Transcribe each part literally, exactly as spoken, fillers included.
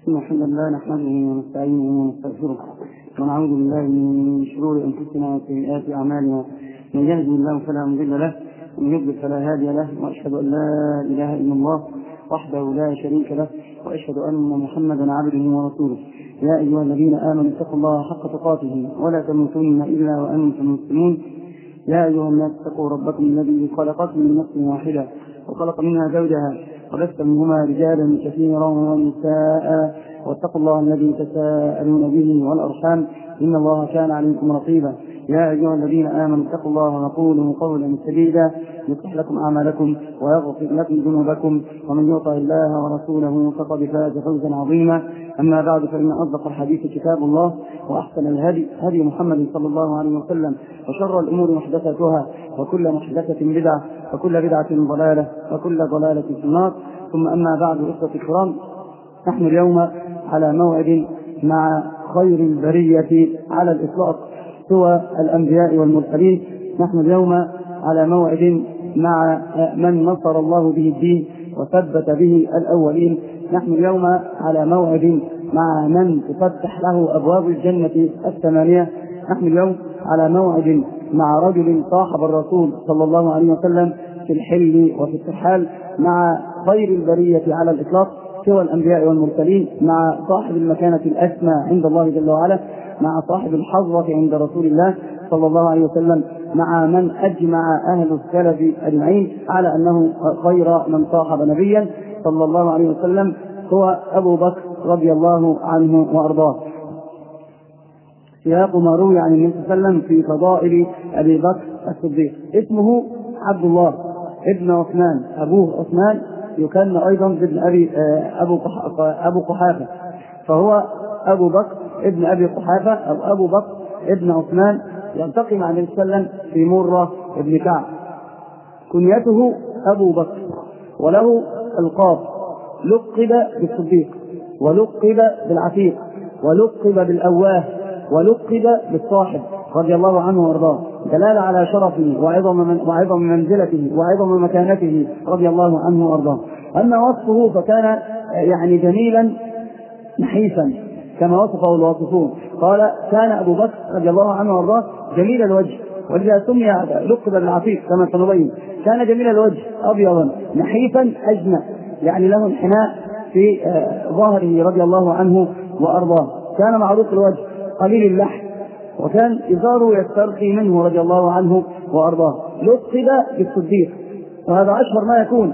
إن الحمد لله نحمده ونستعينه ونستغفره ونعوذ بالله من شرور أنفسنا وسيئات أعمالنا. من يهده الله فلا مضل له ومن يضلل فلا هادي له، وأشهد أن لا إله إلا الله وحده لا شريك له، وأشهد أن محمدا عبده ورسوله. يا أيها الذين آمنوا اتقوا الله حق تقاته ولا تموتن إلا وأنتم مسلمون. يا أيها الناس اتقوا ربكم الذي خلقكم من نفس واحدة وخلق منها زوجها وبث منهما رجالا كثيرا ونساء، واتقوا الله الذي تساءلون به والأرحام إن الله كان عليكم رقيبا. يا أيها الذين آمنوا اتقوا الله وقولوا قولا سديدا يصلح لكم أعمالكم ويغفر لكم ذنوبكم، ومن يطع الله ورسوله فقد فاز فوزا عظيما. أما بعد، فإن أصدق الحديث كتاب الله، وأحسن الهدي هدي محمد صلى الله عليه وسلم، وشر الأمور محدثاتها، وكل محدثة بدعة، وكل بدعة ضلالة، وكل ضلالة في النار. ثم أما بعد، أخوتي الكرام، نحن اليوم على موعد مع خير البرية على الإطلاق سوى الأنبياء والمرسلين. نحن اليوم على موعد مع من نصر الله به الدين وثبت به الأولين. نحن اليوم على موعد مع من تفتح له أبواب الجنة الثمانية. نحن اليوم على موعد مع رجل صاحب الرسول صلى الله عليه وسلم في الحل وفي الترحال، مع خير البرية على الإطلاق سوى الأنبياء والمرسلين، مع صاحب المكانة الأسمى عند الله جل وعلا، مع صاحب الحظوة عند رسول الله صلى الله عليه وسلم، مع من أجمع أهل السلف أجمعين على أنه خير من صاحب نبيا صلى الله عليه وسلم، هو أبو بكر رضي الله عنه وأرضاه. سياق ما روي عن النبي صلى الله عليه وسلم في فضائل أبي بكر الصديق. اسمه عبد الله ابن عثمان، أبوه عثمان يكن أيضا ابن أبي أبو أبو قحافة، فهو أبو بكر ابن أبي قحافة أو أبو بكر ابن عثمان، يلتقي مع النبي صلى الله عليه وسلم في مرة ابن كعب. كنيته أبو بكر، وله القاب، لقب بالصديق، ولقب بالعتيق، ولقب بالأواه، ولقب بالصاحب رضي الله عنه وارضاه، دلالة على شرفه وعظم من وعظم منزلته وعظم مكانته رضي الله عنه وارضاه. أما وصفه فكان يعني جميلا نحيفا كما وصفه الواصفون. قال: كان أبو بكر رضي الله عنه وارضاه جميل الوجه، ولذا سمي لقب بالعتيق كما سنبين. كان جميل الوجه، أبيضا نحيفا أجنى، يعني له انحناء في ظهره رضي الله عنه وارضاه. كان معروف الوجه، قليل اللحم، وكان إزاره يسترخي منه رضي الله عنه وأرضاه. لقب بالصديق، وهذا أشهر ما يكون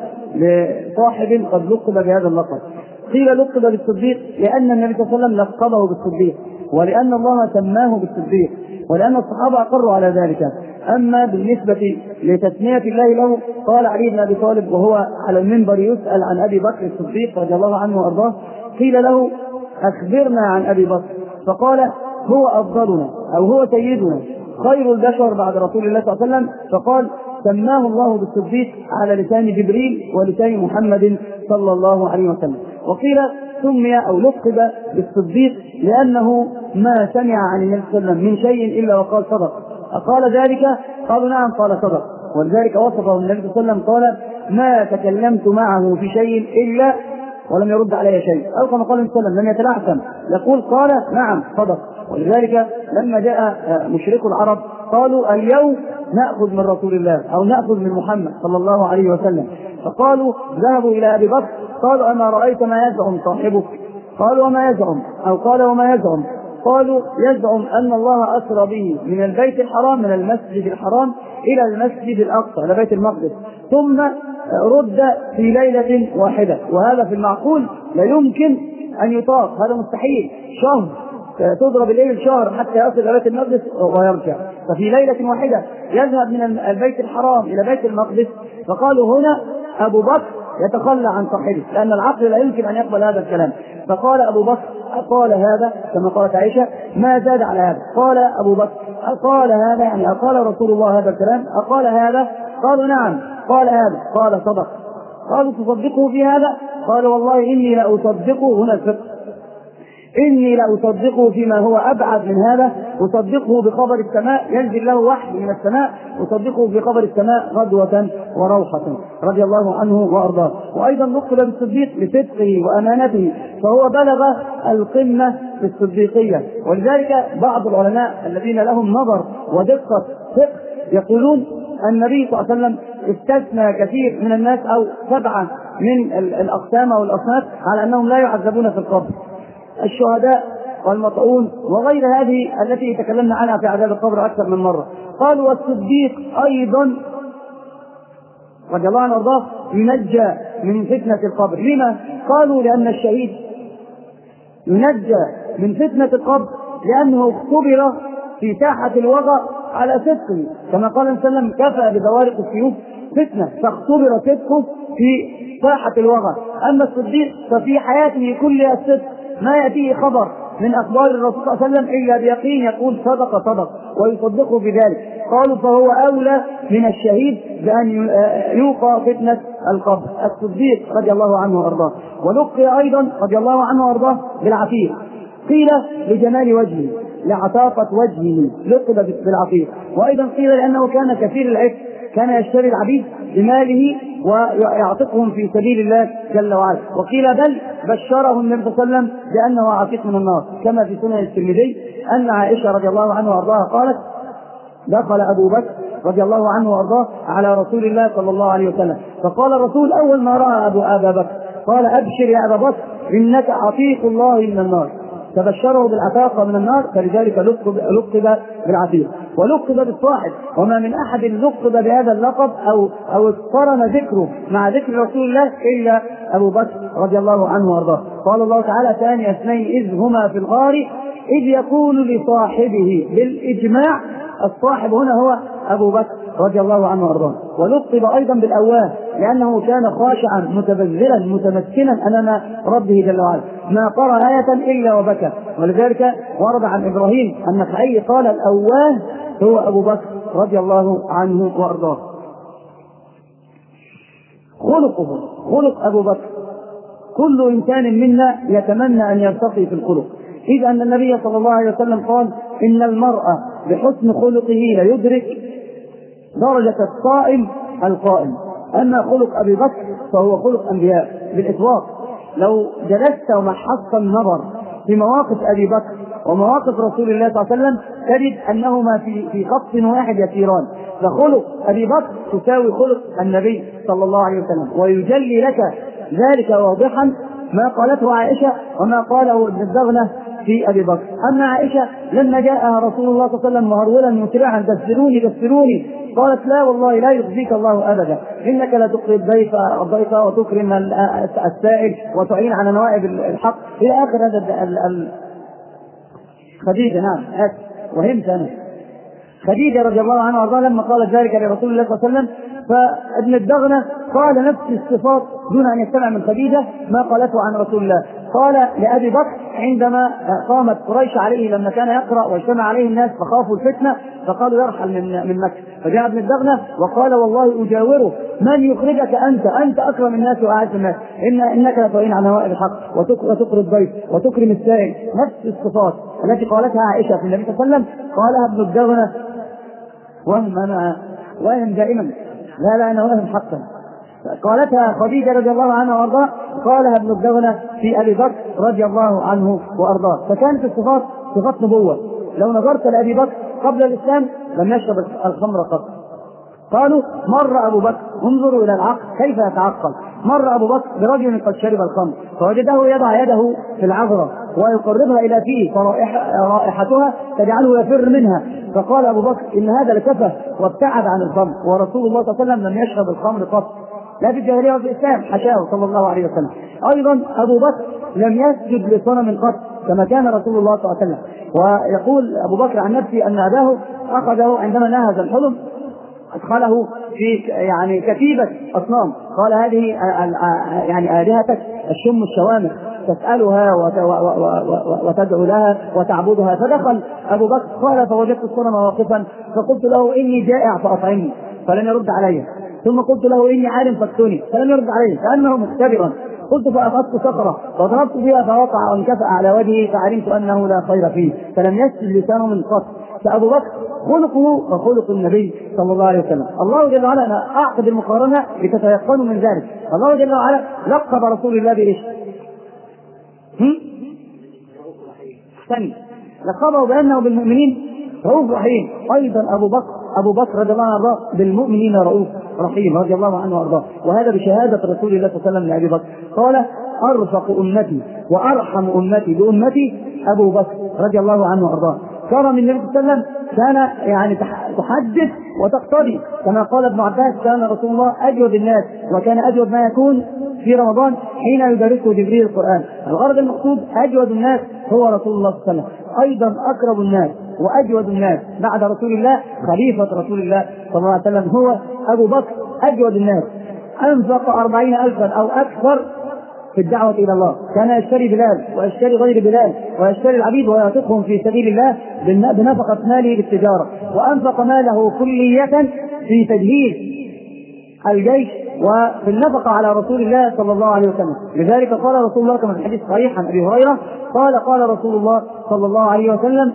لصاحب قد لقب بهذا اللقب. قيل لقب بالصديق لأن النبي صلى الله عليه وسلم لقبه بالصديق، ولأن الله سماه بالصديق، ولأن الصحابة أقروا على ذلك. أما بالنسبة لتسمية الله له، قال علي بن أبي طالب وهو على المنبر يسأل عن أبي بكر الصديق رضي الله عنه وأرضاه، قيل له: أخبرنا عن أبي بكر، فقال: هو أفضلنا أو هو سيدنا، خير البشر بعد رسول الله صلى الله عليه وسلم. فقال: سماه الله بالصديق على لسان جبريل ولسان محمد صلى الله عليه وسلم. وقيل سمي أو لقب بالصديق لأنه ما سمع عن النبي صلى الله عليه وسلم من شيء إلا وقال صدق. أقال ذلك؟ قالوا: نعم، قال صدق. ولذلك وصفه النبي صلى الله عليه وسلم قال: ما تكلمت معه في شيء إلا ولم يرد علي شيء، أو كما قال النبي صلى الله عليه وسلم: لم يتلعثم، يقول قال نعم صدق. ولذلك لما جاء مشركو العرب قالوا: اليوم نأخذ من رسول الله أو نأخذ من محمد صلى الله عليه وسلم، فقالوا ذهبوا إلى أبي بكر قالوا: أما رأيت ما يزعم صاحبك؟ قالوا: وما يزعم؟ أو قال: وما يزعم؟ قالوا: يزعم أن الله أسرى به من البيت الحرام، من المسجد الحرام إلى المسجد الأقصى، إلى بيت المقدس، ثم رد في ليلة واحدة. وهذا في المعقول لا يمكن أن يطاق، هذا مستحيل. شهر تضرب الليل شهر حتى يصل إلى بيت المقدس ويرجع، ففي ليلة واحدة يذهب من البيت الحرام إلى بيت المقدس. فقالوا: هنا أبو بكر يتخلى عن صاحبه، لأن العقل لا يمكن أن يقبل هذا الكلام. فقال أبو بكر: أقال هذا كما قالت عائشة، ما زاد على هذا. قال أبو بكر: أقال هذا، يعني أقال رسول الله هذا الكلام؟ أقال هذا؟ قالوا: نعم. قال هذا؟ قال صدق. قالوا: تصدقه في هذا؟ قال: والله إني لأصدقه، هنا الفقه، إني لأصدقه فيما هو أبعد من هذا، أصدقه بخبر السماء، ينزل له وحي من السماء أصدقه في خبر السماء غدوة وروحة رضي الله عنه وأرضاه. وأيضا لقب بالصديق لصدقه وأمانته، فهو بلغ القمة في الصديقية. ولذلك بعض العلماء الذين لهم نظر ودقة فقه يقولون النبي صلى الله عليه وسلم استثنى كثير من الناس أو سبعة من الأقسام أو الأصناف على أنهم لا يعذبون في القبر: الشهداء والمطعون وغير هذه التي تكلمنا عنها في عذاب القبر أكثر من مرة. قالوا والصديق أيضا رضي الله عنه وارضاه ينجى من فتنة القبر. لما؟ قالوا لأن الشهيد ينجى من فتنة القبر لأنه اختبر في ساحة الوغى على صدقه، كما قال صلى الله عليه وسلم: كفى ببوارق السيوف فتنة، فاختبر صدقه في ساحة الوغى. أما الصديق ففي حياته كلها الصدق، ما يأتيه خبر من أخبار الرسول صلى الله عليه وسلم إلا بيقين يقول صدق صدق ويصدقه بذلك. قالوا فهو أولى من الشهيد بأن يوقى فتنة القبر الصديق رضي الله عنه وأرضاه. ولقي أيضا رضي الله عنه وأرضاه بالعفيف، قيل لجمال وجهه لعطافة وجهه لقب بالعفيف، وأيضا قيل لأنه كان كثير العفف، كان يشتري العبيد بماله ويعتقهم في سبيل الله جل وعلا. وقيل بل بشره النبي صلى الله عليه وسلم بأنه عتيق من النار، كما في سنن الترمذي أن عائشة رضي الله عنها وأرضاها قالت: دخل أبو بكر رضي الله عنه وأرضاه على رسول الله صلى الله عليه وسلم، فقال الرسول أول ما رأى أبو أبا بكر قال: أبشر يا أبا بكر إنك عتيق الله من النار، فبشره بالعتاقة من النار، فلذلك لقب, لقب بالعتيق. ولقب بالصاحب، وما من أحد لقب بهذا اللقب أو أو اقترن ذكره مع ذكر رسول الله إلا أبو بكر رضي الله عنه وأرضاه. قال الله تعالى: ثاني اثنين إذ هما في الغار إذ يقول لصاحبه، بالإجماع الصاحب هنا هو أبو بكر رضي الله عنه وأرضاه. ولقب أيضا بالأواه لأنه كان خاشعا متبذلا متمكنا أمام ربه جل وعلا، ما قرأ آية إلا وبكى. ولذلك ورد عن إبراهيم النخعي قال: الأواه هو أبو بكر رضي الله عنه وأرضاه. خلقه خلق أبو بكر، كل إنسان منا يتمنى أن يرتقي في الخلق، إذ أن النبي صلى الله عليه وسلم قال: إن المرء بحسن خلقه ليدرك درجة الصائم القائم. أما خلق أبي بكر فهو خلق أنبياء بالإطلاق. لو جلست ومحصت النظر في مواقف أبي بكر ومواقف رسول الله صلى الله عليه وسلم تجد أنهما في في خط واحد يسيران، فخلق أبي بكر تساوي خلق النبي صلى الله عليه وسلم، ويجلي لك ذلك واضحا ما قالته عائشة وما قاله ابن الدغنة في أبي بكر. أما عائشة لما جاءها رسول الله صلى الله عليه وسلم مهرولا مسرعا: دثروني دثروني، قالت: لا والله لا يخزيك الله أبدا، إنك لتقري الضيف الضيف وتكرم السائل وتعين على نوائب الحق، إلى آخر هذا ال خديجة. نعم وهمت أنا خديجة رضي الله عنها وارضاها لما قالت ذلك لرسول الله صلى الله عليه وسلم، فابن الدغنة قال نفس الصفات دون أن يستمع من خديجة ما قالته عن رسول الله. قال لأبي بكر عندما قامت قريش عليه لما كان يقرأ واجتمع عليه الناس فخافوا الفتنة فقالوا يرحل من من مكة، فجاء ابن الدغنة وقال: والله أجاوره، من يخرجك أنت؟ أنت أكرم الناس وأعز الناس، إن إنك لتعين على نوائب الحق وتقري الضيف وتكرم السائل. نفس الصفات التي قالتها عائشة في النبي صلى الله عليه وسلم قالها ابن الدغنة وهم أنا وهم دائما. لا لا أنا وهم حقا. قالتها خديجة رضي الله عنها وأرضاه، قالها ابن الدغنة في أبي بكر رضي الله عنه وأرضاه. فكانت الصفات صفات نبوة. لو نظرت لأبي بكر قبل الإسلام لم يشرب الخمر قط. قالوا: مر أبو بكر، انظروا إلى العقل كيف يتعقل، مر أبو بكر برجل قد شرب الخمر فوجده يضع يده في العذرة ويقربها إلى فيه فرائحتها تجعله يفر منها، فقال أبو بكر: إن هذا لكفه وابتعد عن الخمر، ورسول الله صلى الله عليه وسلم لم يشرب الخمر قط، لا في الجاهلية وفي الإسلام، حشاه صلى الله عليه وسلم. أيضا أبو بكر لم يسجد لصنم قط كما كان رسول الله صلى الله عليه وسلم. ويقول أبو بكر عن نفسه أن أباه أخذه عندما نهز الحلم أدخله في يعني كتيبة أصنام، قال: هذه يعني آلهتك الشم الشوامخ تسألها وتدعو لها وتعبدها. فدخل أبو بكر قال: فوجدت الصنم واقفا فقلت له: إني جائع فأطعمني، فلم يرد علي، ثم قلت له: إني عالم فاكتني، فلم يرد علي كأنه مختبرا. قلت فأخذت صخرة وضربت بها فوقع وانكفأ على وجهه، فعلمت أنه لا خير فيه، فلم يسجد لسانه من قط. فأبو بكر خلقه وخلق النبي صلى الله عليه وسلم. الله جل وعلا، أنا أعقد المقارنة لتتيقنوا من ذلك. الله جل وعلا لقب رسول الله بإيش؟ لقبه بأنه بالمؤمنين رؤوف رحيم. أيضا أبو بكر أبو بكر رضي الله عنه بالمؤمنين رؤوف رحيم رضي الله عنه وأرضاه، وهذا بشهادة رسول الله صلى الله عليه وسلم لأبي بكر. قال: أرفق أمتي وأرحم أمتي بأمتي أبو بكر رضي الله عنه وأرضاه. كرم النبي صلى الله عليه وسلم كان يعني تحدث وتقتضي، كما قال ابن عباس: كان رسول الله أجود الناس، وكان أجود ما يكون في رمضان حين يدرسه جبريل القرآن. الغرض المقصود أجود الناس هو رسول الله صلى الله عليه وسلم. أيضا أقرب الناس وأجود الناس بعد رسول الله خليفة رسول الله صلى الله عليه وسلم هو أبو بكر أجود الناس. أنفق أربعين ألفا أو أكثر في الدعوة إلى الله، كان يشتري بلال ويشتري غير بلال ويشتري العبيد ويعتقهم في سبيل الله بنفقة ماله للتجارة، وأنفق ماله كلية في تجهيز الجيش وفي النفقة على رسول الله صلى الله عليه وسلم. لذلك قال رسول الله كما في الحديث صحيح عن أبي هريرة قال: قال رسول الله صلى الله عليه وسلم: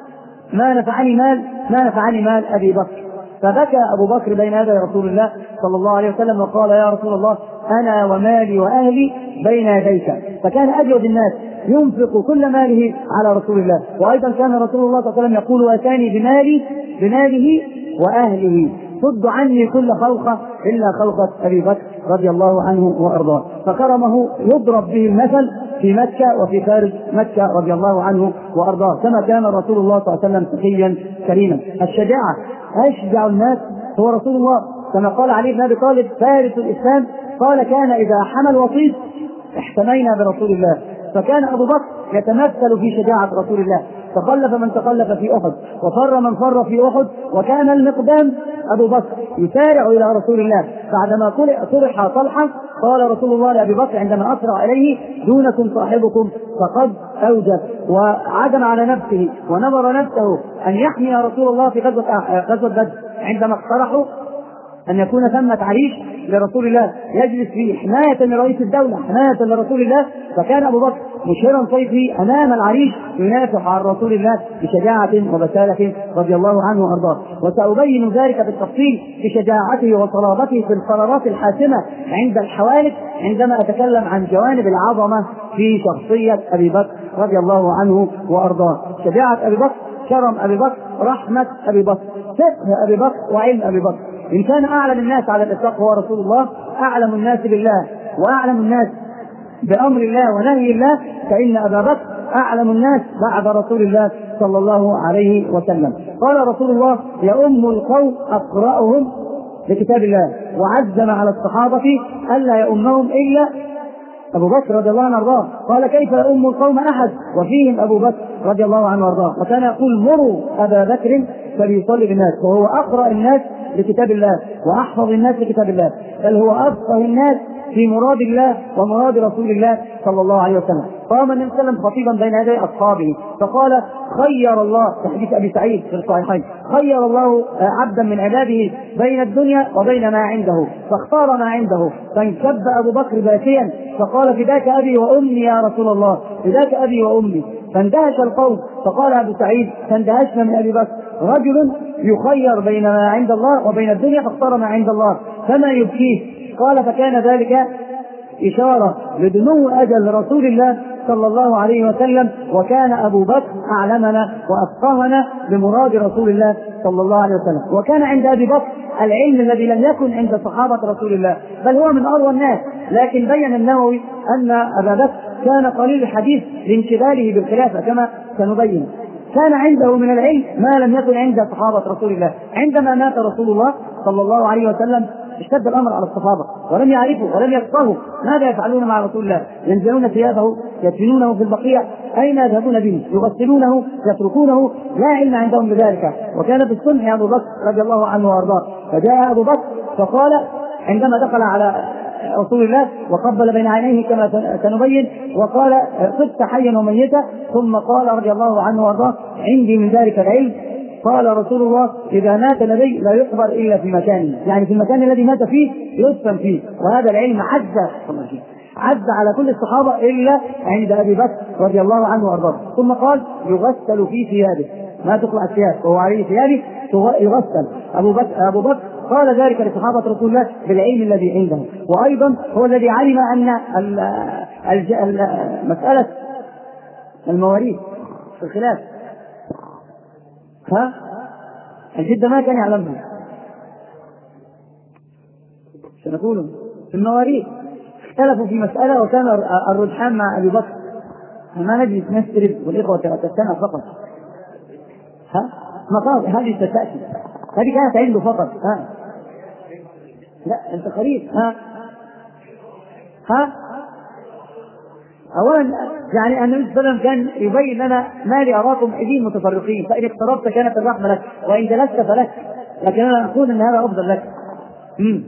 ما نفعني مال ما نفعني مال أبي بكر. فبكى أبو بكر بين يدي رسول الله صلى الله عليه وسلم وقال: يا رسول الله، أنا ومالي وأهلي بين يديك. فكان أجود الناس ينفق كل ماله على رسول الله. وأيضا كان رسول الله صلى الله عليه وسلم يقول: وأتاني بمالي بماله وأهله، صد عني كل خوخة إلا خوخة أبي بكر رضي الله عنه وأرضاه. فكرمه يضرب به المثل في مكة وفي خارج مكة رضي الله عنه وأرضاه، كما كان رسول الله صلى الله عليه وسلم تقيا كريما. الشجاعة، أشجع الناس هو رسول الله، كما قال علي بن أبي طالب فارس الإسلام، قال: كان إذا حمل وطيس احتمينا برسول الله. فكان أبو بكر يتمثل في شجاعة رسول الله، تخلف من تخلف في أحد وفر من فر في أحد. وكان المقدام أبو بكر يسارع إلى رسول الله بعدما طرح طلحة، قال رسول الله لأبي بكر عندما أسرع إليه: دونكم صاحبكم فقد أوجب، وعزم على نفسه ونظر نفسه أن يحمي رسول الله في غزوة غزوة بدر عندما اقترحوا أن يكون ثمة عريش لرسول الله يجلس فيه حماية لرئيس الدولة، حماية لرسول الله. فكان أبو بكر مشيرا سيفه أمام العريش ينافح عن رسول الله بشجاعة وبسالة رضي الله عنه وأرضاه. وسأبين ذلك بالتفصيل بشجاعته وصلابته في القرارات الحاسمة عند الحوادث عندما أتكلم عن جوانب العظمة في شخصية أبي بكر رضي الله عنه وأرضاه. شجاعة أبي بكر، كرم أبي بكر، رحمة أبي بكر، فقه أبي بكر، وعلم أبي بكر. إن كان أعلم الناس على الإطلاق هو رسول الله، أعلم الناس بالله وأعلم الناس بأمر الله ونهي الله، فإن أبا بكر أعلم الناس بعد رسول الله صلى الله عليه وسلم. قال رسول الله: يؤم القوم أقرأهم لكتاب الله، وعزم على الصحابة ألا يؤمهم إلا أبو بكر رضي الله عنه وارضاه. قال: كيف يؤم القوم أحد وفيهم أبو بكر رضي الله عنه وارضاه؟ وكان يقول: مروا أبا بكر فليصلي بالناس، وهو أقرأ الناس لكتاب الله وأحفظ الناس لكتاب الله، بل هو أفقه الناس في مراد الله ومراد رسول الله صلى الله عليه وسلم. قام النبي صلى الله عليه وسلم خطيبا بين يدي أصحابه فقال: خير الله، في حديث أبي سعيد في الصحيحين: خير الله عبدا من عباده بين الدنيا وبين ما عنده، فاختار ما عنده. فانكب أبو بكر باكيا فقال: فداك أبي وأمي يا رسول الله، فداك أبي وأمي. فاندهش القوم، فقال أبو سعيد: فاندهشنا من أبي بكر، رجل يخير بين ما عند الله وبين الدنيا فاختار ما عند الله، فما يبكيه؟ قال: فكان ذلك إشارة لدنو أجل رسول الله صلى الله عليه وسلم، وكان أبو بكر أعلمنا وأفقهنا بمراد رسول الله صلى الله عليه وسلم. وكان عند أبي بكر العلم الذي لم يكن عند صحابة رسول الله، بل هو من أروى الناس. لكن بين النووي أن أبا بكر كان قليل الحديث لانشغاله بالخلافة كما سنبين. كان عنده من العلم ما لم يكن عند صحابة رسول الله. عندما مات رسول الله صلى الله عليه وسلم اشتد الأمر على الصحابة ولم يعرفوا ولم يفقهوا ماذا يفعلون مع رسول الله. ينزلون ثيابه، يدفنونه في البقيع، أين يذهبون به؟ يغسلونه، يتركونه، لا علم عندهم بذلك. وكان في الصنع أبو بكر رضي الله عنه وأرضاه. فجاء أبو بكر فقال عندما دخل على رسول الله وقبل بين عينيه كما سنبين وقال: صدت حيا وميتا. ثم قال رضي الله عنه وارضاه: عندي من ذلك العلم. قال رسول الله: إذا مات نبي لا يقبر إلا في مكانه، يعني في المكان الذي مات فيه يدفن فيه. وهذا العلم عز عز على كل الصحابة إلا عند أبي بكر رضي الله عنه وارضاه. ثم قال: يغسل في ثيابه. ما تقلع الثياب وهو عليه ثيابه يغسل. أبو بكر, أبو بكر قال ذلك لصحابة رسول الله بالعلم الذي عنده، وأيضا هو الذي علم أن مسألة المواريث في الخلاف ها الجد ما كان يعلمها، سنقول في المواريث اختلفوا في مسألة وكان الرجحان مع أبي بكر. ما نجلس نسترد والإخوة تستمع فقط، ها مقاطع هذه ستأتي، هذه كانت عنده فقط. ها لا أنت قريب. ها ها أولا يعني النبي صلى الله عليه وسلم كان يبين لنا ما لي أراكم عدين متفرقين، فإن اقتربت كانت الرحمة لك وإن جلست فلك، لكن أنا أقول أن هذا أفضل لك. مم.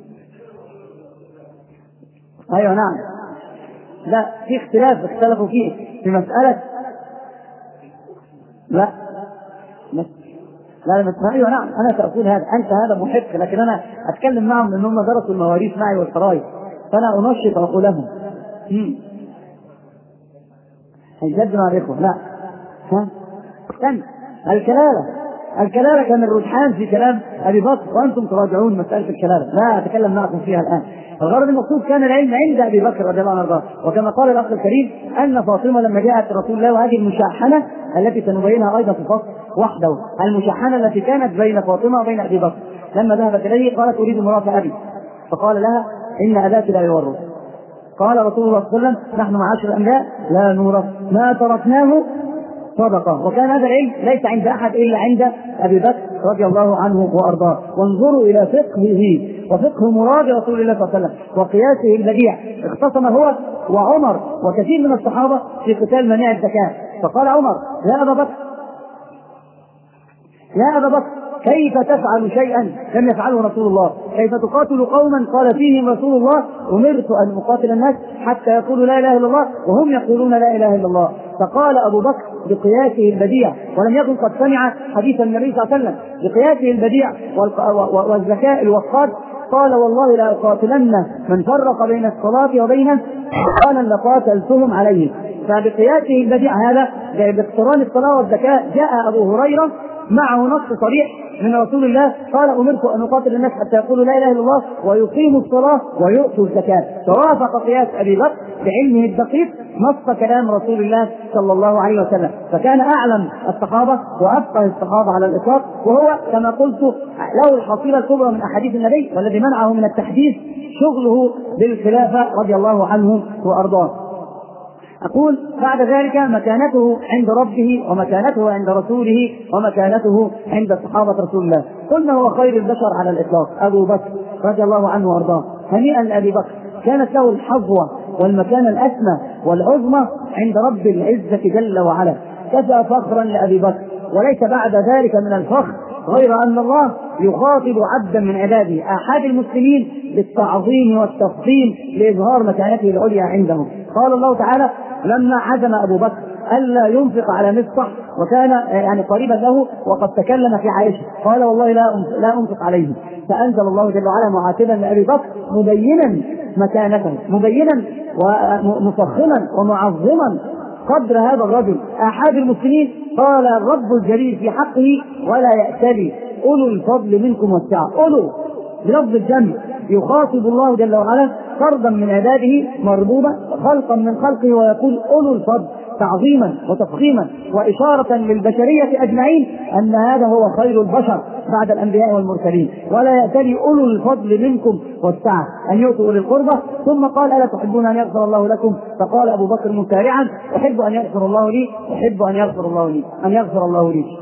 أيوة نعم، لا في اختلاف اختلفوا فيه في مسألة لا لا لا لا أيوة نعم أنا سأقول هذا، أنت هذا محق، لكن أنا أتكلم معهم أنهم درسوا المواريث معي والخرائط، فأنا أنشط وأقولهم هيجد مع الإخوة. لا ها استنى، الكلالة الكلالة كان الرجحان في كلام أبي بكر وأنتم تراجعون مسألة الكلالة، لا أتكلم معكم فيها الآن. الغرض المقصود كان العلم عند أبي بكر رضي الله عنه، وكما قال الأخ الكريم أن فاطمة لما جاءت رسول الله، وهذه المشاحنة التي سنبينها أيضا في فصل وحده، المشاحنة التي كانت بين فاطمة وبين أبي بكر، لما ذهبت إليه قالت أريد ميراث أبي، فقال لها إن أباك لا يورث. قال رسول الله صلى الله عليه وسلم نحن معاشر الأنبياء لا نورث ما تركناه صدقة، وكان هذا العلم ليس عند أحد إلا عند أبي بكر رضي الله عنه وأرضاه. وانظروا إلى فقهه وفقه مراد رسول الله صلى الله عليه وسلم وقياسه البديع، اختصم هو وعمر وكثير من الصحابة في قتال منع الزكاة، فقال عمر يا أبا بكر يا أبا بكر كيف تفعل شيئا لم يفعله رسول الله؟ كيف تقاتل قوما قال فيهم رسول الله أمرت أن أقاتل الناس حتى يقولوا لا إله إلا الله وهم يقولون لا إله إلا الله؟ فقال أبو بكر بقياسه البديع، ولم يكن قد سمع حديث النبي صلى الله عليه وسلم، بقياسه البديع والذكاء الوقاد قال والله لا أقاتلن من فرق بين الصلاة وبين قال لقاتلتهم عليه. فبقياسه البديع هذا باقتران الصلاة والزكاة جاء أبو هريرة معه نص صريح من رسول الله قال أمرت أن أقاتل الناس حتى يقولوا لا إله إلا الله ويقيموا الصلاة ويؤتوا الزكاة، فوافق قياس أبي بكر بعلمه الدقيق نص كلام رسول الله صلى الله عليه وسلم، فكان أعلم الصحابة وأفقه الصحابة على الإطلاق، وهو كما قلت له الحصيلة الكبرى من أحاديث النبي، والذي منعه من التحديث شغله بالخلافة رضي الله عنه وأرضاه. أقول بعد ذلك مكانته عند ربه ومكانته عند رسوله ومكانته عند صحابة رسول الله. قلنا هو خير البشر على الإطلاق أبو بكر رضي الله عنه وأرضاه، هنيئا لأبي بكر، كانت له الحظوة والمكان الأسمى والعظمى عند رب العزة جل وعلا، كفى فخرا لأبي بكر، وليس بعد ذلك من الفخر غير أن الله يخاطب عبدا من عباده أحد المسلمين بالتعظيم والتفخيم لإظهار مكانته العليا عندهم. قال الله تعالى لما عزم أبو بكر ألا ينفق على مصطح وكان يعني قريبا له وقد تكلم في عائشة قال والله لا لا أنفق عليه، فأنزل الله جل وعلا معاتبا لأبي بكر مبينا مكانته، مبينا ومفخما ومعظما قدر هذا الرجل أحد المسلمين. قال الرب الجليل في حقه ولا يأتلي أولو الفضل منكم والسعة، أولو بلفظ الجمع يخاطب الله جل وعلا فردا من عباده مربوبة خلقا من خلقه، ويقول أولو الفضل تعظيما وتفخيما وإشارة للبشرية أجمعين أن هذا هو خير البشر بعد الأنبياء والمرسلين. ولا يأتلي أولو الفضل منكم والسعة أن يؤتوا أولي القربى، ثم قال ألا تحبون أن يغفر الله لكم؟ فقال أبو بكر مسارعا أحب أن يغفر الله لي أحب أن يغفر الله لي أن يغفر الله لي.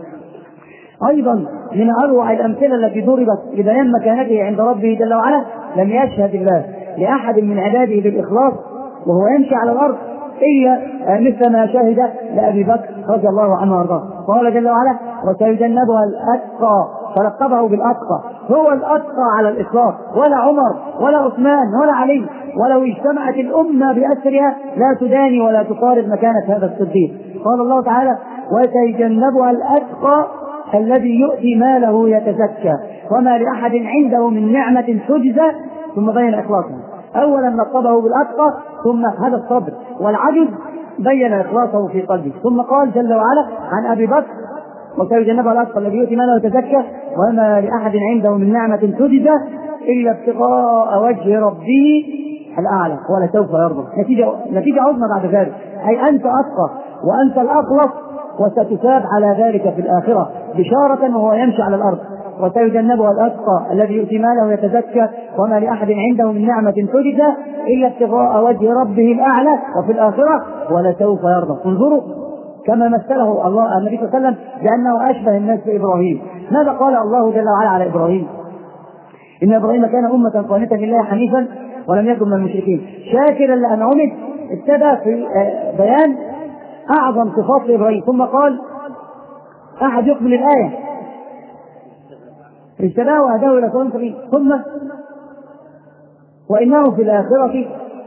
أيضا من أروع الأمثلة التي ضربت لبيان مكانته عند ربه جل وعلا لم يشهد الله لأحد من عباده بالإخلاص وهو يمشي على الأرض إلا مثل ما شهد لأبي بكر رضي الله عنه وارضاه. قال جل وعلا وسيجنبها الأتقى، فلقبه بالأتقى، هو الأتقى على الإطلاق، ولا عمر ولا عثمان ولا علي، ولو اجتمعت الأمة بأسرها لا تداني ولا تقارب مكانة هذا الصديق. قال الله تعالى وسيجنبها الأتقى الذي يؤتي ماله يتزكى وما لأحد عنده من نعمة تجزى، ثم بين إخلاصه، أولا لقبه بالأتقى ثم هذا الصبر والعجز بين إخلاصه في قلبه، ثم قال جل وعلا عن أبي بكر وسيجنبها الأتقى الذي يؤتي ماله ويتزكى وما لأحد عنده من نعمة تجزى إلا ابتغاء وجه ربه الأعلى ولسوف يرضى. نتيجة نتيجة عظمى بعد ذلك، أي أنت أتقى وأنت الأخلص وستثاب على ذلك في الآخرة بشارة وهو يمشي على الأرض. وسيجنبها الأتقى الذي يؤتي ماله ويتزكى وما لأحد عنده من نعمة تجزى إلا ابتغاء وجه ربه الأعلى وفي الآخرة ولسوف يرضى. انظروا كما مثله الله النبي صلى الله عليه وسلم بأنه أشبه الناس بإبراهيم. ماذا قال الله جل وعلا على إبراهيم؟ إن إبراهيم كان أمة قانتا لله حنيفا ولم يكن من المشركين شاكرا لأنعمه. ابتدى في بيان أعظم صفات إبراهيم ثم قال أحد يقبل الآية اجتباه وهداه إلى صراط سبيل ثم وإنه في الآخرة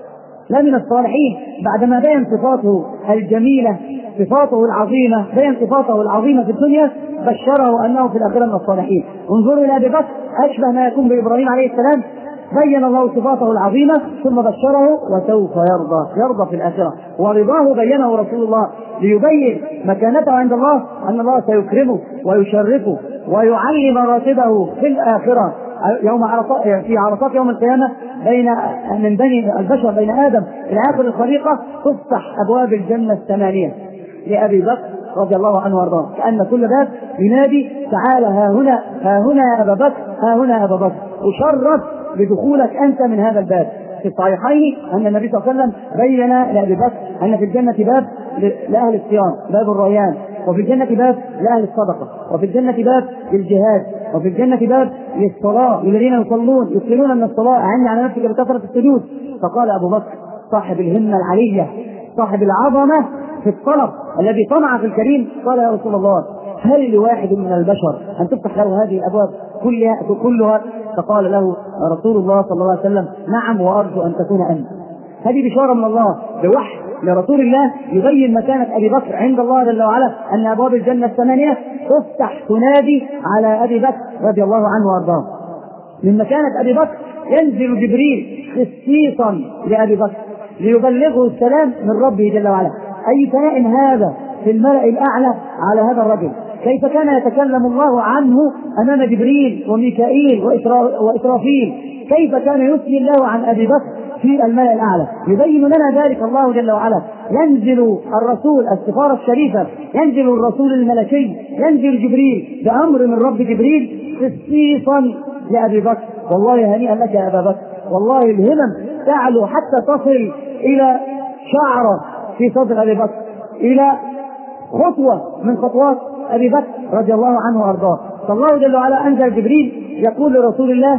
لمن الصالحين. بعدما بين صفاته الجميلة صفاته العظيمة بين صفاته العظيمة في الدنيا بشره أنه في الآخرة من الصالحين. انظروا إلى أبي بكر أشبه ما يكون بإبراهيم عليه السلام، بين الله صفاته العظيمة ثم بشره وسوف يرضى يرضى في الآخرة. ورضاه بينه رسول الله ليبين مكانته عند الله أن الله سيكرمه ويشرفه ويعلي مراتبه في الآخرة يوم عرصات في عرصات يوم القيامة بين من بني البشر بين آدم إلى آخر الخليقة تفتح أبواب الجنة الثمانية لأبي بكر رضي الله عنه وارضاه، كأن كل باب ينادي تعالى ها هنا ها هنا يا أبا بكر ها هنا يا أبا بكر أشرف بدخولك أنت من هذا الباب. في الصحيحين أن النبي صلى الله عليه وسلم بين لأبي بكر أن في الجنة باب لأهل الصيام باب الريان، وفي الجنة باب لأهل الصدقة، وفي الجنة باب للجهاد، وفي الجنة باب للصلاة الذين يصلون يصلون من الصلاة أعني على نفسك بكثرة السجود. فقال أبو بكر صاحب الهمة العلية صاحب العظمة في الطلب الذي طمع في الكريم قال يا رسول الله هل لواحد من البشر أن تفتح له هذه الأبواب كلها كلها؟ فقال له رسول الله صلى الله عليه وسلم نعم وأرجو أن تكون أنت. هذه بشارة من الله بوحي لرسول الله يبين مكانة أبي بكر عند الله جل وعلا أن أبواب الجنة الثمانية تفتح تنادي على أبي بكر رضي الله عنه وأرضاه. من مكانة أبي بكر ينزل جبريل خصيصا لأبي بكر ليبلغه السلام من ربه جل وعلا. أي ثناء هذا في الملأ الأعلى على هذا الرجل. كيف كان يتكلم الله عنه أمام جبريل وميكائيل وإسرافيل، كيف كان يثني الله عن أبي بكر في الملأ الأعلى. يبين لنا ذلك الله جل وعلا. ينزل الرسول السفارة الشريفة ينزل الرسول الملكي ينزل جبريل بأمر من رب جبريل خصيصا لأبي بكر. والله هنيئا لك يا أبا بكر، والله الهمم تعلو حتى تصل إلى شعرة في صدر أبي بكر، إلى خطوة من خطوات أبي بكر رضي الله عنه وأرضاه. فالله جل وعلا أنزل جبريل يقول لرسول الله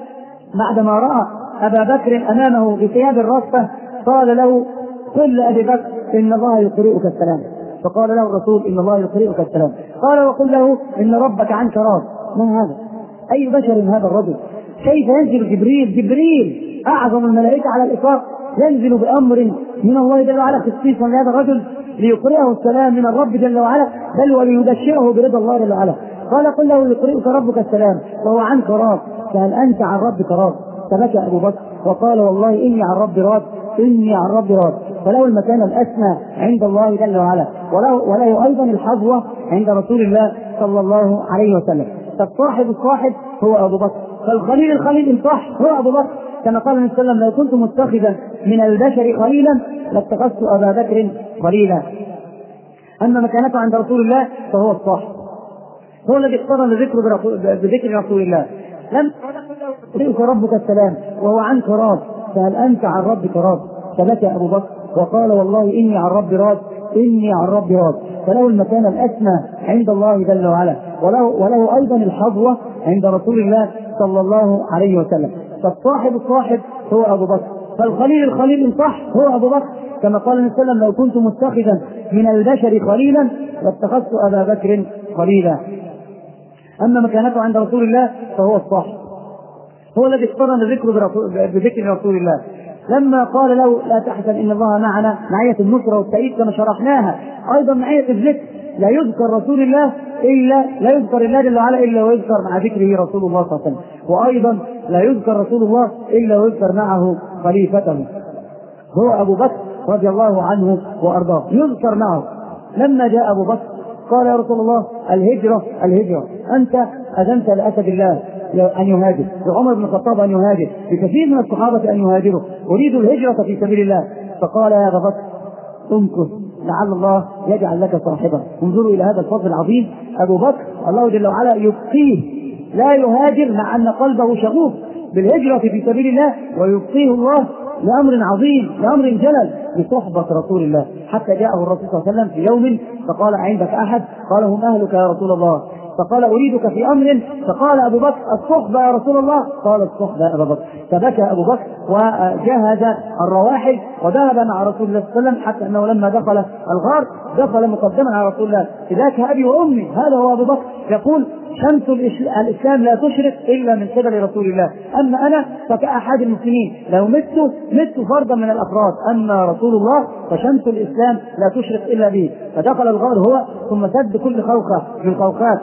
بعدما رأى أبا بكر أمامه بثياب الرصة قال له قل لأبي بكر إن الله يقرئك السلام. فقال له الرسول إن الله يقرئك السلام. قال وقل له إن ربك عنك راض. ما هذا؟ أي بشر هذا الرجل؟ كيف ينزل جبريل جبريل أعظم الملائكة على الإطلاق ينزل بأمر من الله جل وعلا خصيصا لهذا الرجل ليقرئه السلام من الرب جل وعلا بل وليبشره برضا الله جل وعلا. قال قل له يقرئك ربك السلام وهو عنك راض فهل أنت عن ربك راض؟ فبكى أبو بكر وقال والله إني عن ربي راض إني عن ربي راض. فله المكان الأسمى عند الله جل وعلا وله, وله أيضا الحظوة عند رسول الله صلى الله عليه وسلم. فالصاحب الصاحب هو أبو بكر، فالخليل الخليل إن صح هو أبو بكر. كما قال النبي صلى الله عليه وسلم لو كنت متخذا من البشر خليلا لاتخذت أبا بكر خليلا. أما مكانته عند رسول الله فهو الصاحب، هو الذي اقتضى ذكره بذكر رسول الله. لم يقرئك ربك السلام وهو عنك راض فهل أنت عن ربك راض؟ فبكى أبو بكر وقال والله إني عن ربي راض إني عن ربي راض. فله المكان الأسمى عند الله جل وعلا وله, وله أيضا الحظوة عند رسول الله صلى الله عليه وسلم. فالصاحب الصاحب هو أبو بكر، فالخليل الخليل إن صح هو أبو بكر. كما قال النبي صلى الله عليه وسلم لو كنت متخذا من البشر خليلا لاتخذت أبا بكر خليلا. أما مكانته عند رسول الله فهو الصاحب، هو الذي اقترن ذكره بذكر رسول الله. لما قال له لا تحزن إن الله معنا معية النصرة والتأييد كما شرحناها، أيضا معية الذكر لا يذكر رسول الله إلا لا يذكر الله جل وعلا إلا ويذكر مع ذكره رسول الله صلى الله عليه وسلم، وأيضا لا يذكر رسول الله إلا ويذكر معه خليفته هو أبو بكر رضي الله عنه وأرضاه، يذكر معه. لما جاء أبو بكر قال يا رسول الله الهجرة الهجرة، أنت أذنت لأسد الله أن يهاجر، لعمر بن الخطاب أن يهاجر، لكثير من الصحابة أن يهاجروا، أريد الهجرة في سبيل الله. فقال يا أبا بكر امكث لعل الله يجعل لك صاحبا. انظروا إلى هذا الفضل العظيم. أبو بكر الله جل وعلا يبقيه لا يهاجر مع أن قلبه شغوف بالهجرة في سبيل الله، ويبقيه الله لأمر عظيم، لأمر جلل، بصحبة رسول الله، حتى جاءه الرسول صلى الله عليه وسلم في يوم فقال عندك أحد؟ قال هم أهلك يا رسول الله. فقال أريدك في أمر. فقال أبو بكر الصحبة يا رسول الله. قال الصحبة يا أبا بكر. فبكى أبو بكر وجهز الرواحل وذهب مع رسول الله صلى الله عليه وسلم، حتى أنه لما دخل الغار دخل مقدما على رسول الله، فذاك أبي وأمي، هذا هو أبو بكر يقول شمس الإسلام لا تشرق إلا من قبل رسول الله، أما أنا فكأحد المسلمين لو مت مت فردا من الأفراد، أما رسول الله فشمس الإسلام لا تشرق إلا به. فدخل الغار هو ثم سد كل خوخة من خوخات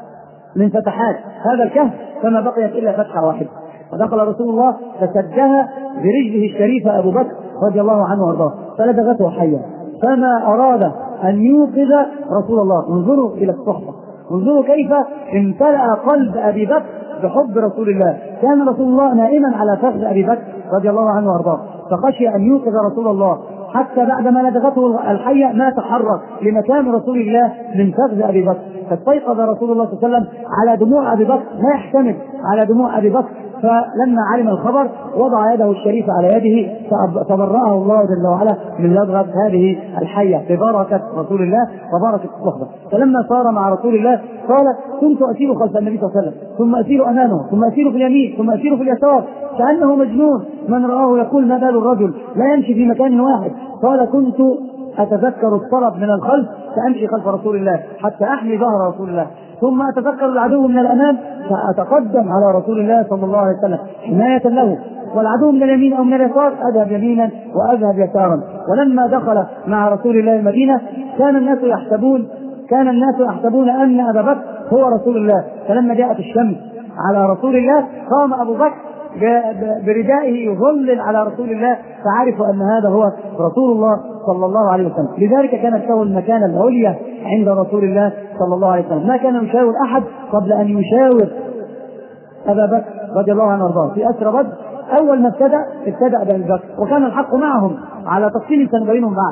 من فتحات هذا الكهف، فما بقيت إلا فتحة واحدة، فدخل رسول الله فسدها برجله الشريفة أبو بكر رضي الله عنه وارضاه، فلدغته حية، فما أراد أن يوقظ رسول الله. انظروا إلى الصحبة، انظروا كيف امتلأ قلب أبي بكر بحب رسول الله. كان رسول الله نائما على فخذ أبي بكر رضي الله عنه وارضاه، فخشي أن يوقظ رسول الله، حتى بعدما لدغته الحية ما تحرك لمكان رسول الله من فخذ أبي بكر، فاستيقظ رسول الله صلى الله عليه وسلم على دموع أبي بكر، ما يحتمل على دموع أبي بكر، فلما علم الخبر وضع يده الشريفة على يده فبرأه الله جل وعلا من لدغة هذه الحية ببركة رسول الله وبركة الصحبة. فلما صار مع رسول الله قال كنت أسير خلف النبي صلى الله عليه وسلم، ثم أسير أمامه، ثم أسير في اليمين، ثم أسير في اليسار، كأنه مجنون، من رآه يقول ما بال الرجل لا يمشي في مكان واحد. قال كنت أتذكر الطلب من الخلف فأمشي خلف رسول الله حتى أحمي ظهر رسول الله، ثم أتذكر العدو من الأمام فأتقدم على رسول الله صلى الله عليه وسلم حماية له، والعدو من اليمين أو من اليسار أذهب يمينا وأذهب يسارا. ولما دخل مع رسول الله المدينة كان الناس يحسبون كان الناس يحسبون أن أبا بكر هو رسول الله، فلما جاءت الشمس على رسول الله قام أبو بكر بردائه يظلل على رسول الله، فعرفوا أن هذا هو رسول الله صلى الله عليه وسلم. لذلك كانت له المكانة العليا عند رسول الله صلى الله عليه وسلم، ما كان يشاور أحد قبل أن يشاور أبا بكر رضي الله عنه وارضاه. في أسر بدر أول ما ابتدأ ابتدأ بأبي بكر، وكان الحق معهم على تفصيل سنبينهم بعد.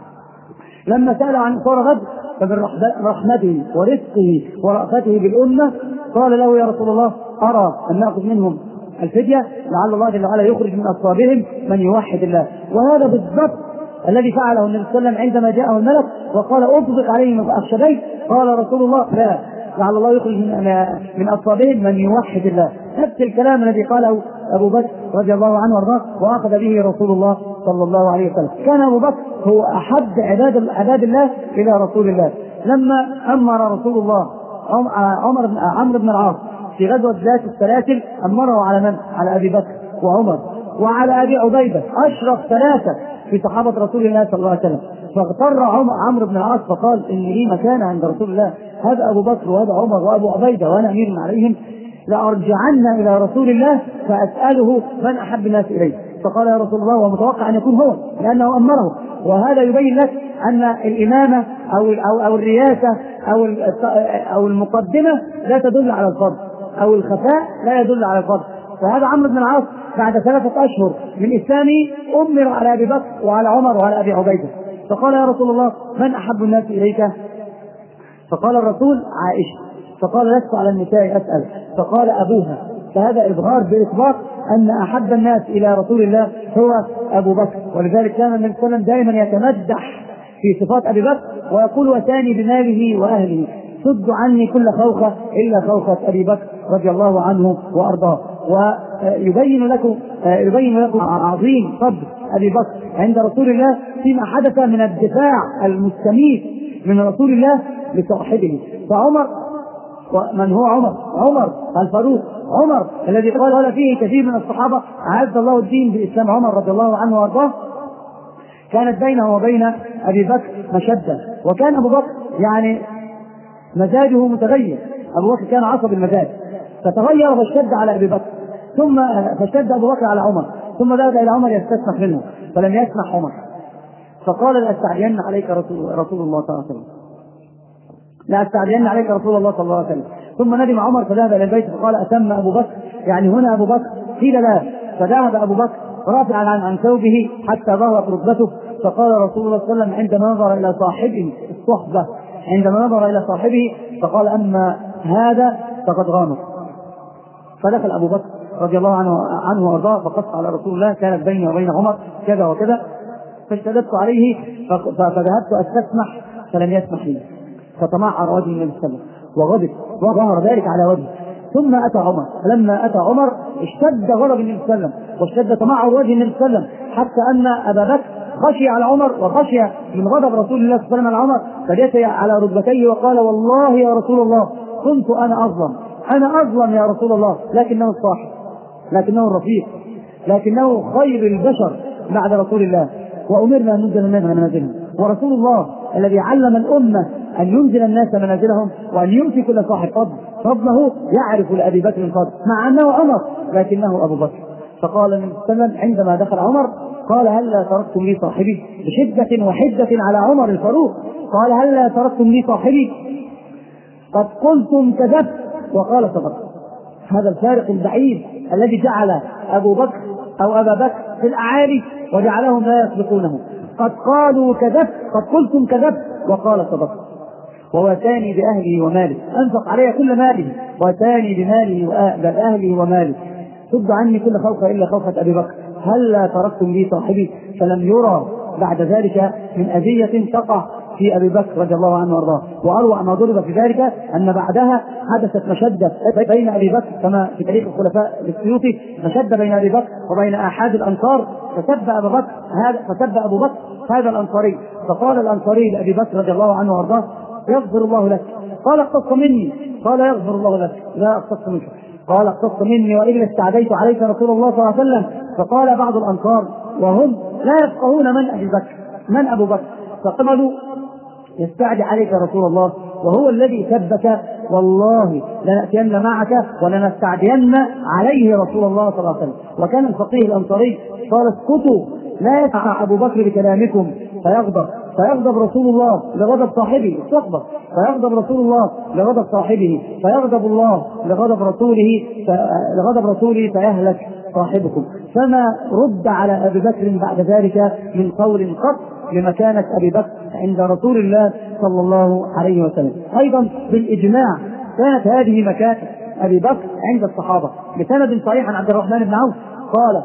لما سأل عن صور غد فمن رحمته ورزقه ورأفته بالأمة قال له يا رسول الله أرى أن نأخذ منهم الفدية لعل الله جل وعلا يخرج من أصحابهم من يوحد الله. وهذا بالضبط الذي فعله النبي صلى الله عليه وسلم عندما جاءه الملك وقال أطبق عليهم الشبيب، قال رسول الله لا، لعل الله يخرج من, من أصحابهم من يوحد الله. نفس الكلام الذي قاله أبو بكر رضي الله عنه وارضاه وأخذ به رسول الله صلى الله عليه وسلم. كان أبو بكر هو أحب عباد, عباد الله إلى رسول الله. لما أمر رسول الله عمر بن عمرو بن العاص في غزوة ذات السلاسل أمره على من؟ على أبي بكر وعمر وعلى أبي عبيدة، أشرف ثلاثة في صحابة رسول الله صلى الله عليه وسلم. فاغتر عمرو بن العاص فقال إن لي مكان عند رسول الله، هذا أبو بكر وهذا عمر وأبو عبيدة وأنا أمير عليهم، لأرجعن إلى رسول الله فأسأله من أحب الناس إليه. فقال يا رسول الله ومتوقع أن يكون هو لأنه أمره. وهذا يبين لك أن الإمامة أو أو أو الرياسة أو أو المقدمة لا تدل على الفضل، أو الخفاء لا يدل على الفضل. فهذا عمرو بن العاص بعد ثلاثة أشهر من إسلامه أمر على أبي بكر وعلى عمر وعلى أبي عبيدة. فقال يا رسول الله من أحب الناس إليك؟ فقال الرسول عائشة. فقال لست على النساء أسأل، فقال أبوها. فهذا إظهار بإطلاق أن أحب الناس إلى رسول الله هو أبو بكر. ولذلك كان النبي صلى الله عليه وسلم دائما يتمدح في صفات أبي بكر ويقول وثاني بماله وأهله، سد عني كل خوخة إلا خوخة أبي بكر رضي الله عنه وأرضاه. ويبين لكم يبين لكم عظيم فضل أبي بكر عند رسول الله فيما حدث من الدفاع المستميت من رسول الله لصاحبه. فعمر، ومن هو عمر؟ عمر الفاروق، عمر الذي قال فيه كثير من الصحابة أعز الله الدين بإسلام عمر رضي الله عنه وارضاه. كانت بينه وبين أبي بكر مشدة، وكان أبو بكر يعني مزاجه متغير. أبو بكر كان عصب المزاج فتغير فاشتد على أبي بكر، ثم فاشتد أبو بكر على عمر، ثم ذهب إلى عمر يستسمح منه فلم يسمح عمر، فقال لأستعين عليك رسول, رسول الله صلى الله عليه وسلم. لأستعجلن عليك رسول الله صلى الله عليه وسلم. ثم ندم عمر فذهب إلى البيت فقال أتم أبو بكر؟ يعني هنا أبو بكر؟ قيل لا. فذهب أبو بكر رافعا عن عن ثوبه حتى ظهرت ركبته، فقال رسول الله صلى الله عليه وسلم عندما نظر إلى صاحبه الصحبة عندما نظر إلى صاحبه فقال أما هذا فقد غامر. فدخل أبو بكر رضي الله عنه عنه وارضاه فقص على رسول الله كانت بيني وبين عمر كذا وكذا، فاشتددت عليه فذهبت استسمح فلم يسمح لي، فتمعر وجه النبي صلى الله عليه وسلم وغضب وظهر ذلك على وجهه. ثم اتى عمر، فلما اتى عمر اشتد غضب النبي صلى الله عليه وسلم واشتد تمعر وجه النبي صلى الله عليه وسلم، حتى ان ابا بكر خشي على عمر وخشي من غضب رسول الله صلى الله عليه وسلم على عمر، فجثى على ركبتيه وقال والله يا رسول الله كنت انا اظلم انا اظلم يا رسول الله، لكنه الصاحب، لكنه الرفيق، لكنه خير البشر بعد رسول الله، وأمرنا أن ننزل الناس منازلهم، ورسول الله الذي علم الأمة أن ينزل الناس منازلهم وأن يؤتي كل صاحب فضل فضله يعرف لأبي بكر الفضل مع أنه عمر لكنه أبو بكر. فقال النبي صلى الله عليه وسلم عندما دخل عمر قال هلا تركتم لي صاحبي بشدة وحدة على عمر الفاروق، قال هلا تركتم لي صاحبي قد قلتم كذبت وقال صدق. هذا الفارق البعيد الذي جعل أبو بكر أو أبا بكر في الأعالي وجعلهم لا يسبقونه. قد قالوا كذبت قد قلتم كذبت وقال صدق. وواتاني بأهله وماله، أنفق علي كل ماله، واتاني بماله وأهله وماله، سد عني كل خوف إلا خوفة أبي بكر، هلا تركتم لي صاحبي. فلم يرى بعد ذلك من أذية تقع في أبي بكر رضي الله عنه وارضاه. وأروع ما ضرب في ذلك أن بعدها حدثت مشدة بين أبي بكر كما في تاريخ الخلفاء السيوطي، مشدة بين أبي بكر وبين أحد الأنصار، فسب أبو بكر هذا فسب أبو بكر هذا الأنصاري، فقال الأنصاري لأبي بكر رضي الله عنه وارضاه يغفر الله لك، قال اقتص مني، قال يغفر الله لك، لا اقتص منك، قال اقتص مني وإلا استعديت عليك رسول الله صلى الله عليه وسلم. فقال بعض الأنصار وهم لا يفقهون من أبي بكر من أبو بكر، فقالوا يستعدي عليك رسول الله وهو الذي ثبت والله لنأتين معك ولنستعدين عليه رسول الله صلى الله عليه وسلم. وكان الفقيه الأنصاري قال اسكتوا لا يسمع أبو بكر بكلامكم فيغضب فيغضب رسول الله لغضب صاحبه، استغضب فيغضب رسول الله لغضب صاحبه، فيغضب الله لغضب رسوله لغضب رسوله فيهلك صاحبكم. فما رد على أبي بكر بعد ذلك من قول قط لمكانة أبي بكر عند رسول الله صلى الله عليه وسلم. أيضا بالإجماع كانت هذه مكانة أبي بكر عند الصحابة، بسند صحيح عن عبد الرحمن بن عوف قال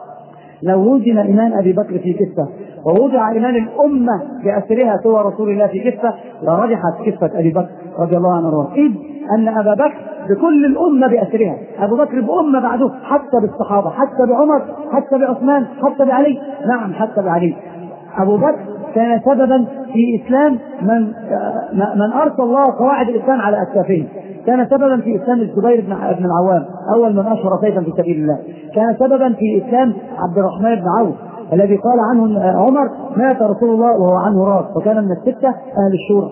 لو وجد إيمان أبي بكر في كفة ووضع إيمان الأمة بأسرها سوى رسول الله في كفة لرجحت كفة أبي بكر رضي الله عنه، إذ أن أبا بكر بكل الأمة بأسرها، أبو بكر بأمة بعده، حتى بالصحابة، حتى بعمر، حتى بعثمان، حتى بعلي، نعم حتى بعلي. أبو بكر كان سببا في إسلام من من أرسل الله قواعد الإسلام على أكتافهم، كان سببا في إسلام الزبير بن العوام أول من أشهر سيفا في سبيل الله، كان سببا في إسلام عبد الرحمن بن عوف الذي قال عنه عمر مات رسول الله وهو عنه راس، وكان من الستة أهل الشورى.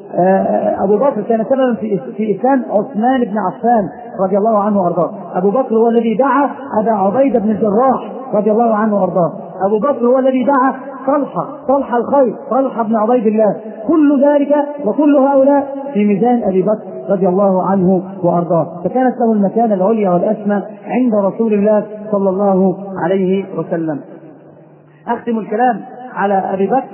أبو بكر كان سببا في في إسلام عثمان بن عفان رضي الله عنه وأرضاه. أبو بكر هو الذي دعا أبا عبيدة بن الجراح رضي الله عنه وأرضاه. أبو بكر هو الذي دعا طلحة طلحة الخير طلحة بن عبيد الله. كل ذلك وكل هؤلاء في ميزان أبي بكر رضي الله عنه وأرضاه، فكانت له المكانة العليا والأسمى عند رسول الله صلى الله عليه وسلم. أختم الكلام على أبي بكر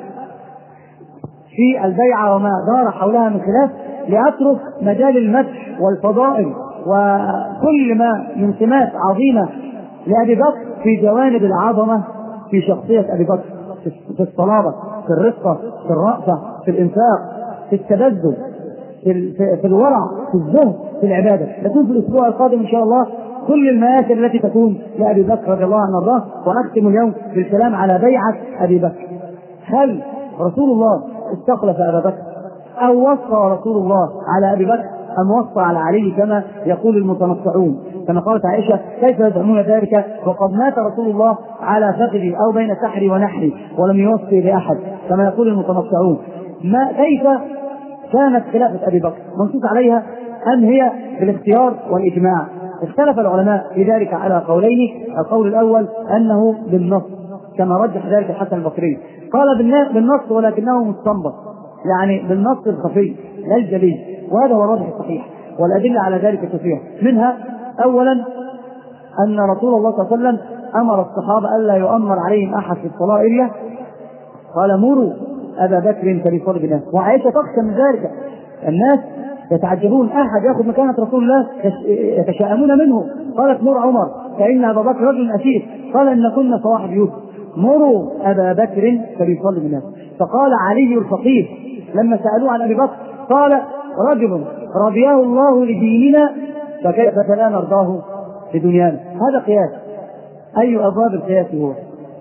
في البيعة وما دار حولها من خلاف لأترك مجال المدح والفضائل وكل ما من سمات عظيمة لأبي بكر في جوانب العظمة في شخصية أبي بكر، في الصلابة، في الرقة، في الرأفة، في الإنفاق، في التبذل، في, في الورع، في الزهد، في العبادة. لكن في الأسبوع القادم إن شاء الله كل المآثر التي تكون لأبي بكر رضي الله عنه وارضاه. ونختم اليوم بالكلام على بيعة أبي بكر. هل رسول الله استخلف أبا بكر أو وصى رسول الله على أبي بكر أم وصى على علي كما يقول المتنطعون؟ كما قالت عائشة كيف يزعمون ذلك وقد مات رسول الله على فخذي أو بين سحري ونحري ولم يوصي لأحد كما يقول المتنطعون. ما كيف كانت خلافة أبي بكر منصوص عليها أم هي بالاختيار والإجماع؟ اختلف العلماء في ذلك على قولين. القول الأول أنه بالنص كما رجح ذلك الحسن البصري، قال بالنص ولكنه مستنبط، يعني بالنص الخفي لا الجلي، وهذا هو الراجح الصحيح، والأدلة على ذلك كثيرة. منها أولا أن رسول الله صلى الله عليه وسلم أمر الصحابة ألا يؤمر عليهم أحد في الصلاة إلا قال مروا أبا بكر فليصلي بالناس. وعائشة تخشى من ذلك، الناس يتعجبون أحد يأخذ مكانة رسول الله يتشائمون منه. قالت مر عمر فإن أبا بكر رجل أسير، قال إن كنا صواحب يوسف، مروا أبا بكر فليصلي بالناس. فقال علي الفقيه لما سألوه عن أبي بكر قال رجل رضيه الله لديننا فكيف لا نرضاه لدنيانا. هذا قياس. أي أبواب القياس هو؟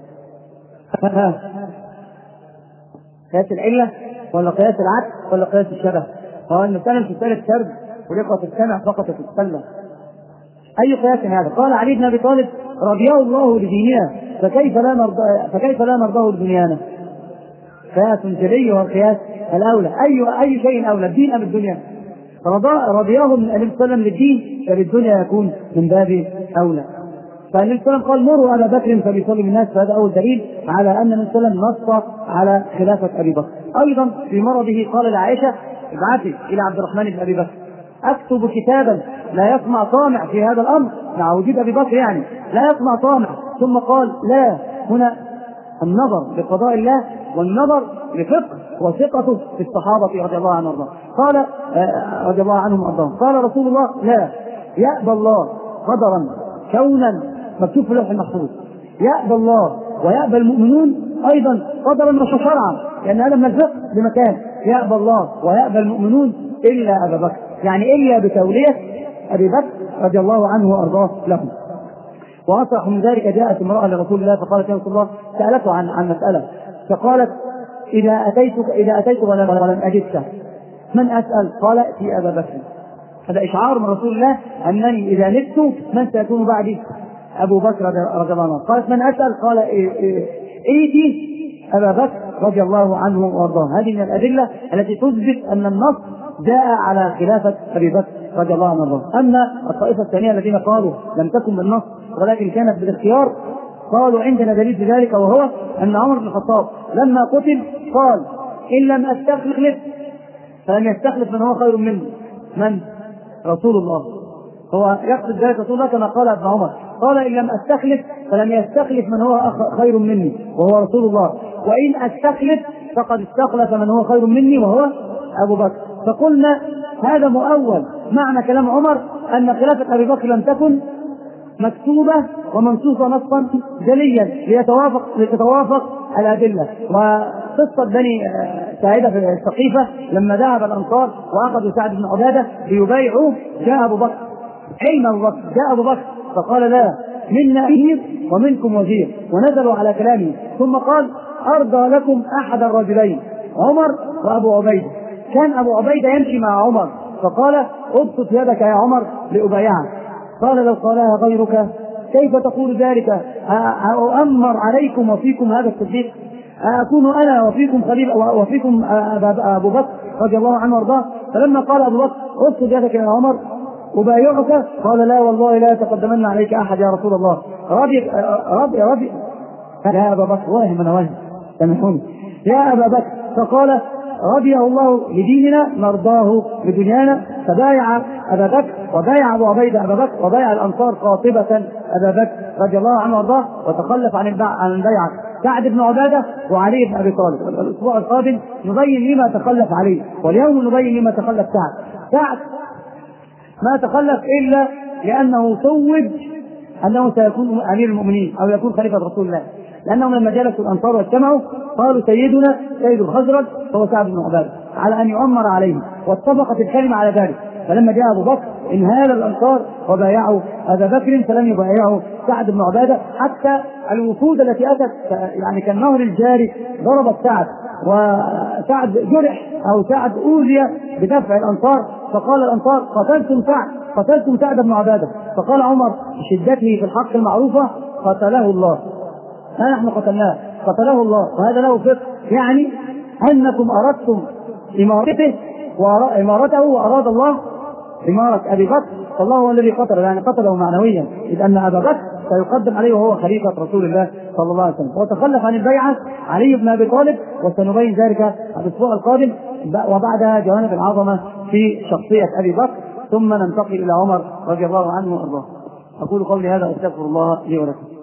قياس العلة ولا قياس العكس ولا قياس الشبه؟ هو المسألة مش مسألة سرد ولقى تستمع فقط تتسلى. أي قياس هذا؟ قال علي بن أبي طالب رضيه الله لديننا فكيف لا نرضى فكيف لا نرضاه لدنيانا. قياس جلي هو القياس الأولى. أي أي شيء أولى، الدين أم الدنيا؟ رضياه من النبي صلى الله عليه وسلم للدين فللدنيا يكون من باب أولى. فالنبي صلى الله عليه وسلم قال مروا أبا بكر فليصلي بالناس، فهذا أول دليل على أن النبي صلى الله عليه وسلم نص على خلافة أبي بكر. أيضا في مرضه قال لعائشة ابعثي إلى عبد الرحمن بن أبي بكر أكتب كتابا لا يسمع طامع في هذا الأمر، مع وجود أبي بكر يعني لا يسمع طامع. ثم قال لا، هنا النظر لقضاء الله والنظر لفقه وثقته في الصحابة رضي الله عنهم وارضاهم. قال رضي الله عنهم وارضاهم قال رسول الله لا يأبى الله قدرا كونا مكتوب في اللوح المحفوظ، يأبى الله ويأبى المؤمنون أيضا قدرا وشرعا، لأن هذا من الفقه بمكان. يأبى الله ويأبى المؤمنون إلا أبا بكر، يعني إلا بتولية أبي بكر رضي الله عنه وارضاه لهم. وأصرح من ذلك جاءت امرأة لرسول الله فقالت يا رسول الله، سألته عن عن مسألة فقالت إذا أتيتك إذا أتيت ولم أجدك من أسأل؟ قال ائتي أبا بكر. هذا إشعار من رسول الله أنني إذا نبت من سيكون بعدي؟ أبو بكر رضي الله عنه. قالت من أسأل؟ قال ائتي أبا بكر رضي الله عنه وارضاه. هذه من الأدلة التي تثبت أن النص جاء على خلافة أبي بكر رضي الله عنه وارضاه. أما الطائفة الثانية الذين قالوا لم تكن بالنص ولكن كانت بالاختيار، قالوا عندنا دليل في ذلك، وهو أن عمر بن الخطاب لما قتل قال إن لم أستخلف فلم يستخلف من هو خير منه. من؟ رسول الله. هو يقصد ذلك رسول الله كما قال ابن عمر، قال إن لم أستخلف فلم يستخلف من هو خير مني وهو رسول الله، وإن أستخلف فقد استخلف من هو خير مني وهو أبو بكر. فقلنا هذا مؤول معنى كلام عمر أن خلافة أبي بكر لم تكن مكتوبة ومنصوصة نصا جليا ليتوافق لتتوافق الأدلة. وقصة بني ساعدة في السقيفة لما ذهب الأنصار وأخذوا سعد بن عبادة ليبايعوه، جاء أبو بكر. أين أبو بكر؟ جاء أبو بكر فقال لا، منا أمير ومنكم وزير، ونزلوا على كلامه. ثم قال أرضى لكم أحد الرجلين، عمر وأبو عبيدة. كان أبو عبيدة يمشي مع عمر فقال ابسط يدك يا عمر لأبايعك. قال لو قالها غيرك كيف تقول ذلك؟ أؤمر عليكم وفيكم هذا الصديق؟ أكون أنا وفيكم خليل وفيكم أبو بكر رضي الله عنه وارضاه؟ فلما قال أبو بكر ابسط يدك يا عمر أبايعك، قال لا والله لا يتقدمن عليك أحد يا رسول الله. رضي رضي رضي يا أبا بكر، واهم أنا واهم سامحوني يا أبا بكر. فقال رضيه الله لديننا نرضاه لدنيانا، فبايع أبا بكر وبايع أبو عبيدة أبا بكر وبايع الأنصار قاطبة أبا بكر رضي الله عنه وارضاه، وتخلف عن عن البيعة سعد بن عبادة وعلي بن أبي طالب. الأسبوع القادم نبين لما تخلف عليه، واليوم نبين لما تخلف سعد. سعد ما تخلف إلا لأنه صوب أنه سيكون أمير المؤمنين أو يكون خليفة رسول الله، لأنهم لما جلسوا الأنصار واجتمعوا قالوا سيدنا سيد الخزرج هو سعد بن عبادة على أن يؤمر عليه، واتفقت الكلمة على ذلك. فلما جاء أبو بكر انهال الأنصار وبايعوا أبا بكر فلم يبايعوا سعد بن عبادة، حتى الوفود التي أتت يعني كالنهر الجاري ضربت سعد، وسعد جرح أو سعد أوذي بدفع الأنصار، فقال الأنصار قتلتم سعد قتلتم سعد بن عبادة. فقال عمر بشدته في الحق المعروفة قتله الله، لا نحن قتلناه، قتله الله. وهذا له فقه، يعني أنكم أردتم إمارته وإمارته وأراد الله إمارة أبي بكر، فالله هو الذي قتله، يعني قتله معنويا، إذ أن أبا بكر سيقدم عليه وهو خليفة رسول الله صلى الله عليه وسلم. وتخلف عن البيعة علي بن أبي طالب، وسنبين ذلك الأسبوع القادم. وبعدها جوانب العظمة في شخصية أبي بكر، ثم ننتقل إلى عمر رضي الله عنه وأرضاه. أقول قولي هذا وأستغفر الله لي ولكم.